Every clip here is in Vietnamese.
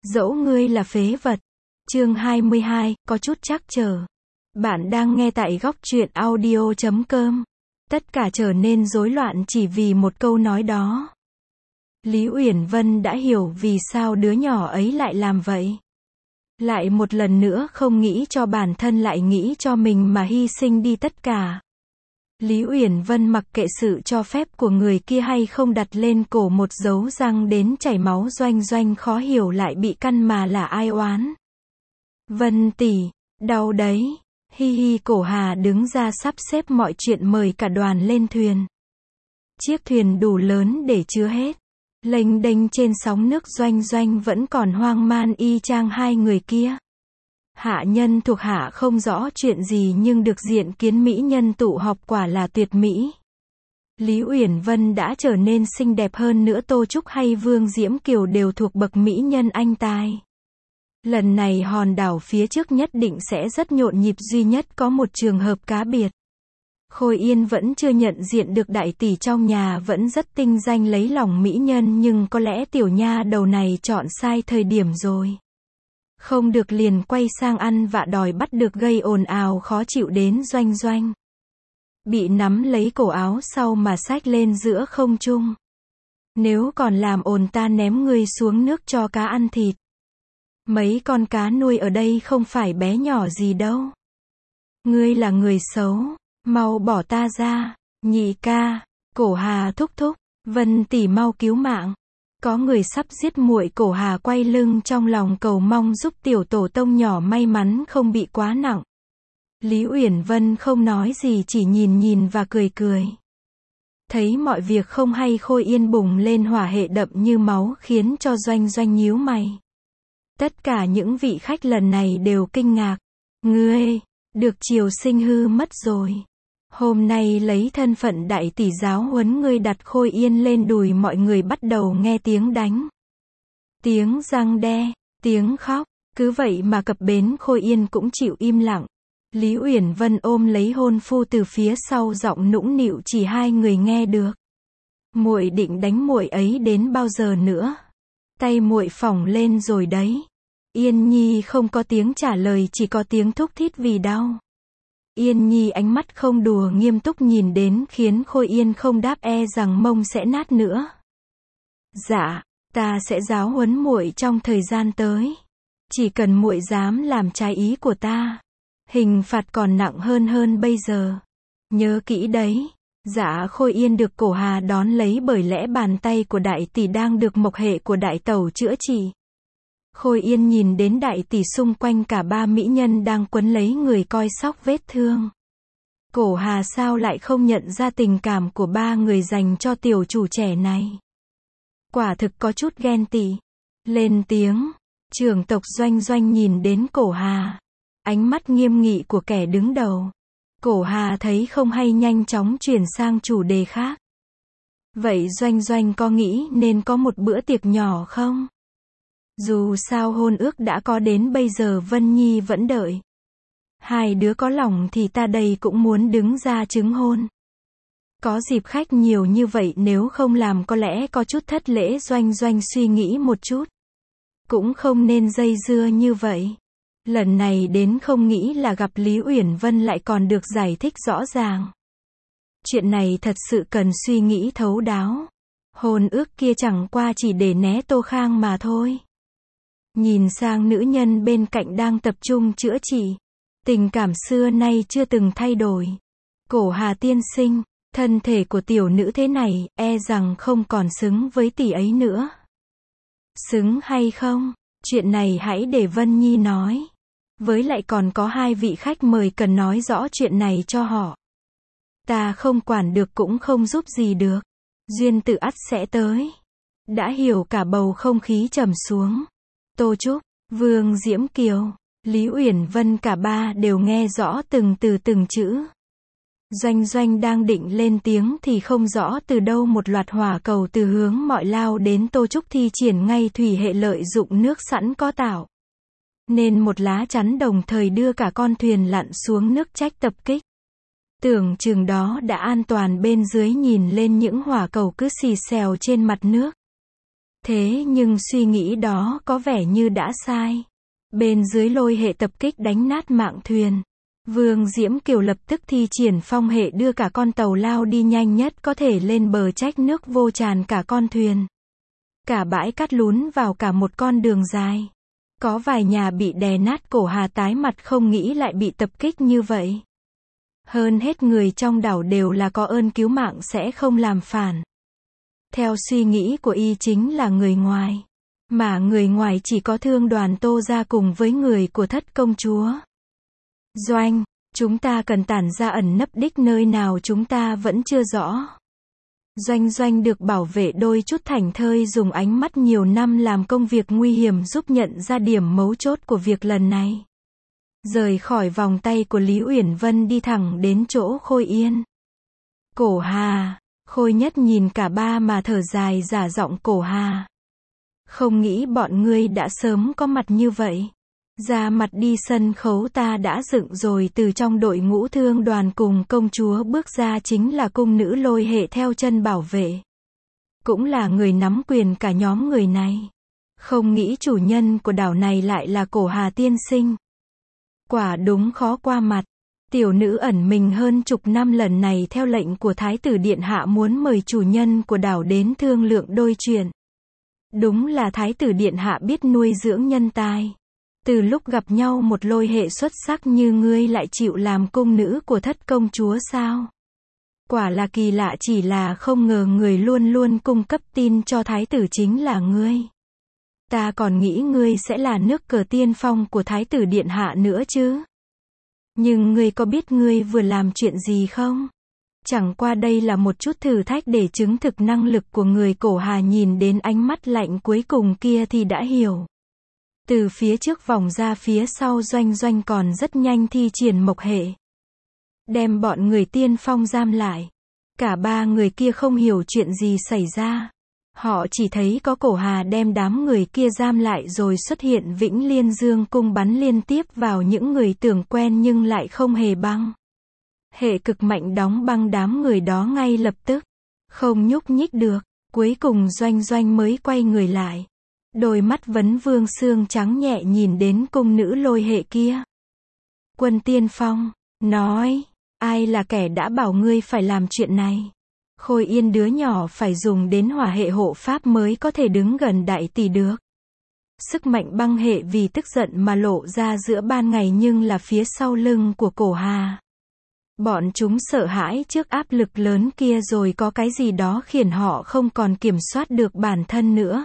Dẫu ngươi là phế vật. Chương 22, có chút trắc trở. Bạn đang nghe tại góc truyện audio.com. Tất cả trở nên rối loạn chỉ vì một câu nói đó. Lý Uyển Vân đã hiểu vì sao đứa nhỏ ấy lại làm vậy. Lại một lần nữa không nghĩ cho bản thân lại nghĩ cho mình mà hy sinh đi tất cả. Lý Uyển Vân mặc kệ sự cho phép của người kia hay không đặt lên cổ một dấu răng đến chảy máu Doanh Doanh khó hiểu lại bị căn mà là ai oán. Vân tỷ, đau đấy. Hi hi. Cổ Hà đứng ra sắp xếp mọi chuyện mời cả đoàn lên thuyền. Chiếc thuyền đủ lớn để chứa hết. Lênh đênh trên sóng nước Doanh Doanh vẫn còn hoang man y chang hai người kia. Hạ nhân thuộc hạ không rõ chuyện gì nhưng được diện kiến mỹ nhân tụ họp quả là tuyệt mỹ. Lý Uyển Vân đã trở nên xinh đẹp hơn nữa, Tô Trúc hay Vương Diễm Kiều đều thuộc bậc mỹ nhân anh tài. Lần này hòn đảo phía trước nhất định sẽ rất nhộn nhịp, duy nhất có một trường hợp cá biệt. Khôi Yên vẫn chưa nhận diện được đại tỷ trong nhà vẫn rất tinh danh lấy lòng mỹ nhân, nhưng có lẽ tiểu nha đầu này chọn sai thời điểm rồi. Không được liền quay sang ăn vạ đòi bắt được, gây ồn ào khó chịu đến Doanh Doanh. Bị nắm lấy cổ áo sau mà xách lên giữa không trung. Nếu còn làm ồn ta ném ngươi xuống nước cho cá ăn thịt. Mấy con cá nuôi ở đây không phải bé nhỏ gì đâu. Ngươi là người xấu, mau bỏ ta ra. Nhị ca, Cổ Hà thúc thúc, Vân tỷ mau cứu mạng. Có người sắp giết muội. Cổ Hà quay lưng trong lòng cầu mong giúp tiểu tổ tông nhỏ may mắn không bị quá nặng. Lý Uyển Vân không nói gì, chỉ nhìn và cười. Thấy mọi việc không hay, Khôi Yên bùng lên hỏa hệ đậm như máu khiến cho Doanh Doanh nhíu mày. Tất cả những vị khách lần này đều kinh ngạc. Ngươi, được triều sinh hư mất rồi. Hôm nay lấy thân phận đại tỷ giáo huấn ngươi. Đặt Khôi Yên lên đùi, mọi người bắt đầu nghe tiếng đánh, tiếng răng đe, tiếng khóc. Cứ vậy mà cập bến Khôi Yên cũng chịu im lặng. Lý Uyển Vân ôm lấy hôn phu từ phía sau, giọng nũng nịu chỉ hai người nghe được. Muội định đánh muội ấy đến bao giờ nữa? Tay muội phỏng lên rồi đấy. Yên Nhi không có tiếng trả lời, chỉ có tiếng thúc thít vì đau. Yên Nhi ánh mắt không đùa nghiêm túc nhìn đến khiến Khôi Yên không đáp, e rằng mông sẽ nát nữa. Dạ, ta sẽ giáo huấn muội trong thời gian tới. Chỉ cần muội dám làm trái ý của ta, hình phạt còn nặng hơn bây giờ. Nhớ kỹ đấy. Dạ. Khôi Yên được Cổ Hà đón lấy bởi lẽ bàn tay của đại tỷ đang được mộc hệ của đại tẩu chữa trị. Khôi Yên nhìn đến đại tỷ xung quanh cả ba mỹ nhân đang quấn lấy người coi sóc vết thương. Cổ Hà sao lại không nhận ra tình cảm của ba người dành cho tiểu chủ trẻ này. Quả thực có chút ghen tị. Lên tiếng. Trưởng tộc Doanh Doanh nhìn đến Cổ Hà. Ánh mắt nghiêm nghị của kẻ đứng đầu. Cổ Hà thấy không hay nhanh chóng chuyển sang chủ đề khác. Vậy Doanh Doanh có nghĩ nên có một bữa tiệc nhỏ không? Dù sao hôn ước đã có đến bây giờ Vân Nhi vẫn đợi. Hai đứa có lòng thì ta đây cũng muốn đứng ra chứng hôn. Có dịp khách nhiều như vậy nếu không làm có lẽ có chút thất lễ. Doanh Doanh suy nghĩ một chút. Cũng không nên dây dưa như vậy. Lần này đến không nghĩ là gặp Lý Uyển Vân lại còn được giải thích rõ ràng. Chuyện này thật sự cần suy nghĩ thấu đáo. Hôn ước kia chẳng qua chỉ để né Tô Khang mà thôi. Nhìn sang nữ nhân bên cạnh đang tập trung chữa trị. Tình cảm xưa nay chưa từng thay đổi. Cổ Hà tiên sinh, thân thể của tiểu nữ thế này, e rằng không còn xứng với tỷ ấy nữa. Xứng hay không? Chuyện này hãy để Vân Nhi nói. Với lại còn có hai vị khách mời cần nói rõ chuyện này cho họ. Ta không quản được cũng không giúp gì được. Duyên tự ắt sẽ tới. Đã hiểu. Cả bầu không khí trầm xuống. Tô Trúc, Vương Diễm Kiều, Lý Uyển Vân cả ba đều nghe rõ từng từ từng chữ. Doanh Doanh đang định lên tiếng thì không rõ từ đâu một loạt hỏa cầu từ hướng mọi lao đến. Tô Trúc thi triển ngay thủy hệ, lợi dụng nước sẵn có tạo nên một lá chắn, đồng thời đưa cả con thuyền lặn xuống nước trách tập kích. Tưởng chừng đó đã an toàn, bên dưới nhìn lên những hỏa cầu cứ xì xèo trên mặt nước. Thế nhưng suy nghĩ đó có vẻ như đã sai. Bên dưới lôi hệ tập kích đánh nát mạng thuyền. Vương Diễm Kiều lập tức thi triển phong hệ đưa cả con tàu lao đi nhanh nhất có thể lên bờ, trách nước vô tràn cả con thuyền. Cả bãi cát lún vào cả một con đường dài. Có vài nhà bị đè nát, Cổ Hà tái mặt không nghĩ lại bị tập kích như vậy. Hơn hết người trong đảo đều là có ơn cứu mạng sẽ không làm phản. Theo suy nghĩ của y chính là người ngoài. Mà người ngoài chỉ có Thương Đoàn Tô ra cùng với người của Thất công chúa. Doanh, chúng ta cần tản ra ẩn nấp đích nơi nào chúng ta vẫn chưa rõ. Doanh được bảo vệ đôi chút thảnh thơi dùng ánh mắt nhiều năm làm công việc nguy hiểm giúp nhận ra điểm mấu chốt của việc lần này. Rời khỏi vòng tay của Lý Uyển Vân đi thẳng đến chỗ Khôi Yên. Cổ Hà, Khôi Nhất nhìn cả ba mà thở dài giả giọng, Cổ Hà. Không nghĩ bọn ngươi đã sớm có mặt như vậy. Ra mặt đi sân khấu ta đã dựng rồi, từ trong đội ngũ Thương Đoàn cùng công chúa bước ra chính là cung nữ lôi hệ theo chân bảo vệ. Cũng là người nắm quyền cả nhóm người này. Không nghĩ chủ nhân của đảo này lại là Cổ Hà tiên sinh. Quả đúng khó qua mặt. Tiểu nữ ẩn mình hơn chục năm lần này theo lệnh của Thái tử Điện Hạ muốn mời chủ nhân của đảo đến thương lượng đôi chuyện. Đúng là Thái tử Điện Hạ biết nuôi dưỡng nhân tài. Từ lúc gặp nhau một lôi hệ xuất sắc như ngươi lại chịu làm cung nữ của Thất công chúa sao? Quả là kỳ lạ, chỉ là không ngờ người luôn luôn cung cấp tin cho Thái tử chính là ngươi. Ta còn nghĩ ngươi sẽ là nước cờ tiên phong của Thái tử Điện Hạ nữa chứ. Nhưng ngươi có biết ngươi vừa làm chuyện gì không? Chẳng qua đây là một chút thử thách để chứng thực năng lực của người. Cổ Hà nhìn đến ánh mắt lạnh cuối cùng kia thì đã hiểu. Từ phía trước vòng ra phía sau, Doanh còn rất nhanh thi triển mộc hệ. Đem bọn người tiên phong giam lại. Cả ba người kia không hiểu chuyện gì xảy ra. Họ chỉ thấy có Cổ Hà đem đám người kia giam lại rồi xuất hiện Vĩnh Liên Dương cung bắn liên tiếp vào những người tưởng quen nhưng lại không hề băng. Hệ cực mạnh đóng băng đám người đó ngay lập tức. Không nhúc nhích được. Cuối cùng Doanh mới quay người lại. Đôi mắt vấn vương xương trắng nhẹ nhìn đến cung nữ lôi hệ kia. Quân tiên phong, nói, ai là kẻ đã bảo ngươi phải làm chuyện này? Khôi Yên đứa nhỏ phải dùng đến hỏa hệ hộ pháp mới có thể đứng gần đại tỷ được. Sức mạnh băng hệ vì tức giận mà lộ ra giữa ban ngày nhưng là phía sau lưng của Cổ Hà. Bọn chúng sợ hãi trước áp lực lớn kia rồi có cái gì đó khiến họ không còn kiểm soát được bản thân nữa.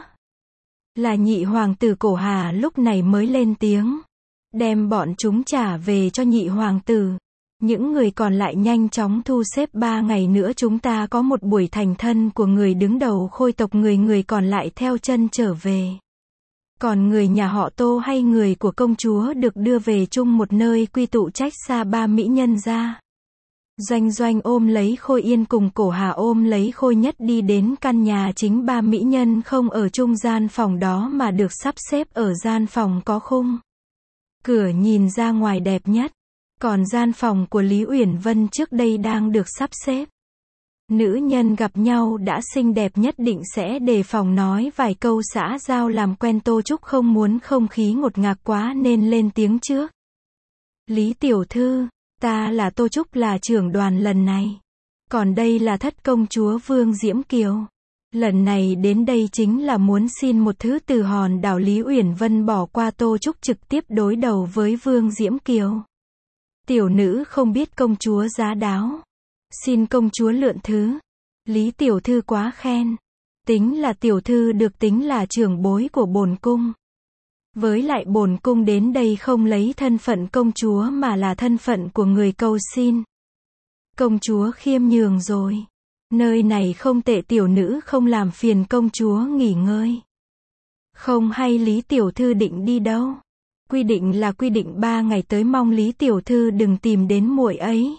Là nhị hoàng tử. Cổ Hà lúc này mới lên tiếng. Đem bọn chúng trả về cho nhị hoàng tử. Những người còn lại nhanh chóng thu xếp, 3 ngày nữa chúng ta có một buổi thành thân của người đứng đầu Khôi tộc, người còn lại theo chân trở về. Còn người nhà họ Tô hay người của công chúa được đưa về chung một nơi quy tụ, trách xa 3 mỹ nhân ra. Doanh ôm lấy Khôi Yên cùng Cổ Hà ôm lấy Khôi Nhất đi đến căn nhà chính. 3 mỹ nhân không ở chung gian phòng đó mà được sắp xếp ở gian phòng có khung cửa nhìn ra ngoài đẹp nhất. Còn gian phòng của Lý Uyển Vân trước đây đang được sắp xếp. Nữ nhân gặp nhau đã xinh đẹp nhất định sẽ đề phòng nói vài câu xã giao làm quen. Tô Trúc không muốn không khí ngột ngạt quá nên lên tiếng trước. Lý tiểu thư, ta là Tô Trúc, là trưởng đoàn lần này. Còn đây là Thất công chúa Vương Diễm Kiều. Lần này đến đây chính là muốn xin một thứ từ hòn đảo. Lý Uyển Vân bỏ qua Tô Trúc trực tiếp đối đầu với Vương Diễm Kiều. Tiểu nữ không biết công chúa giá đáo. Xin công chúa lượn thứ. Lý tiểu thư quá khen. Tính là tiểu thư được tính là trưởng bối của bổn cung. Với lại bổn cung đến đây không lấy thân phận công chúa mà là thân phận của người cầu xin. Công chúa khiêm nhường rồi. Nơi này không tệ, tiểu nữ không làm phiền công chúa nghỉ ngơi. Không hay Lý tiểu thư định đi đâu? Quy định là quy định, 3 ngày tới mong Lý tiểu thư đừng tìm đến muội ấy.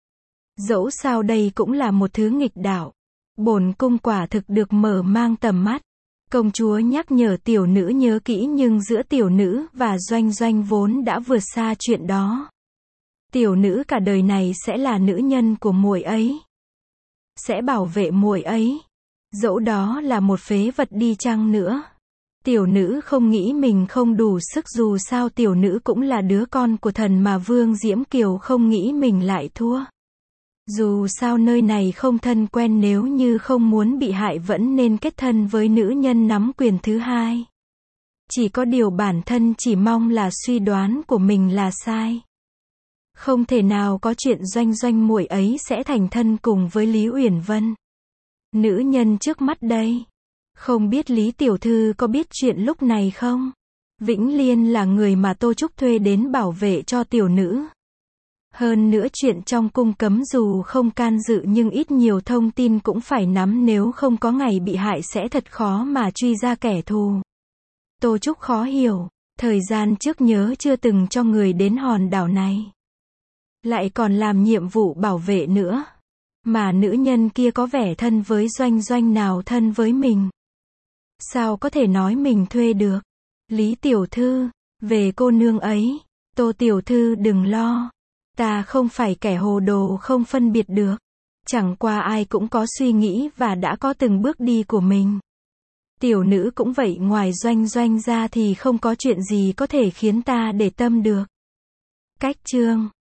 Dẫu sao đây cũng là một thứ nghịch đạo. Bổn cung quả thực được mở mang tầm mắt. Công chúa nhắc nhở tiểu nữ nhớ kỹ, nhưng giữa tiểu nữ và Doanh vốn đã vượt xa chuyện đó. Tiểu nữ cả đời này sẽ là nữ nhân của muội ấy. Sẽ bảo vệ muội ấy. Dẫu đó là một phế vật đi chăng nữa. Tiểu nữ không nghĩ mình không đủ sức, dù sao tiểu nữ cũng là đứa con của thần mà Vương Diễm Kiều không nghĩ mình lại thua. Dù sao nơi này không thân quen, nếu như không muốn bị hại vẫn nên kết thân với nữ nhân nắm quyền thứ hai. Chỉ có điều bản thân chỉ mong là suy đoán của mình là sai. Không thể nào có chuyện Doanh muội ấy sẽ thành thân cùng với Lý Uyển Vân. Nữ nhân trước mắt đây. Không biết Lý tiểu thư có biết chuyện lúc này không? Vĩnh Liên là người mà Tô Trúc thuê đến bảo vệ cho tiểu nữ. Hơn nữa chuyện trong cung cấm dù không can dự nhưng ít nhiều thông tin cũng phải nắm, nếu không có ngày bị hại sẽ thật khó mà truy ra kẻ thù. Tô Trúc khó hiểu, thời gian trước nhớ chưa từng cho người đến hòn đảo này. Lại còn làm nhiệm vụ bảo vệ nữa. Mà nữ nhân kia có vẻ thân với Doanh nào thân với mình. Sao có thể nói mình thuê được? Lý tiểu thư, về cô nương ấy, Tô tiểu thư đừng lo. Ta không phải kẻ hồ đồ không phân biệt được. Chẳng qua ai cũng có suy nghĩ và đã có từng bước đi của mình. Tiểu nữ cũng vậy, ngoài Doanh ra thì không có chuyện gì có thể khiến ta để tâm được. Cách chương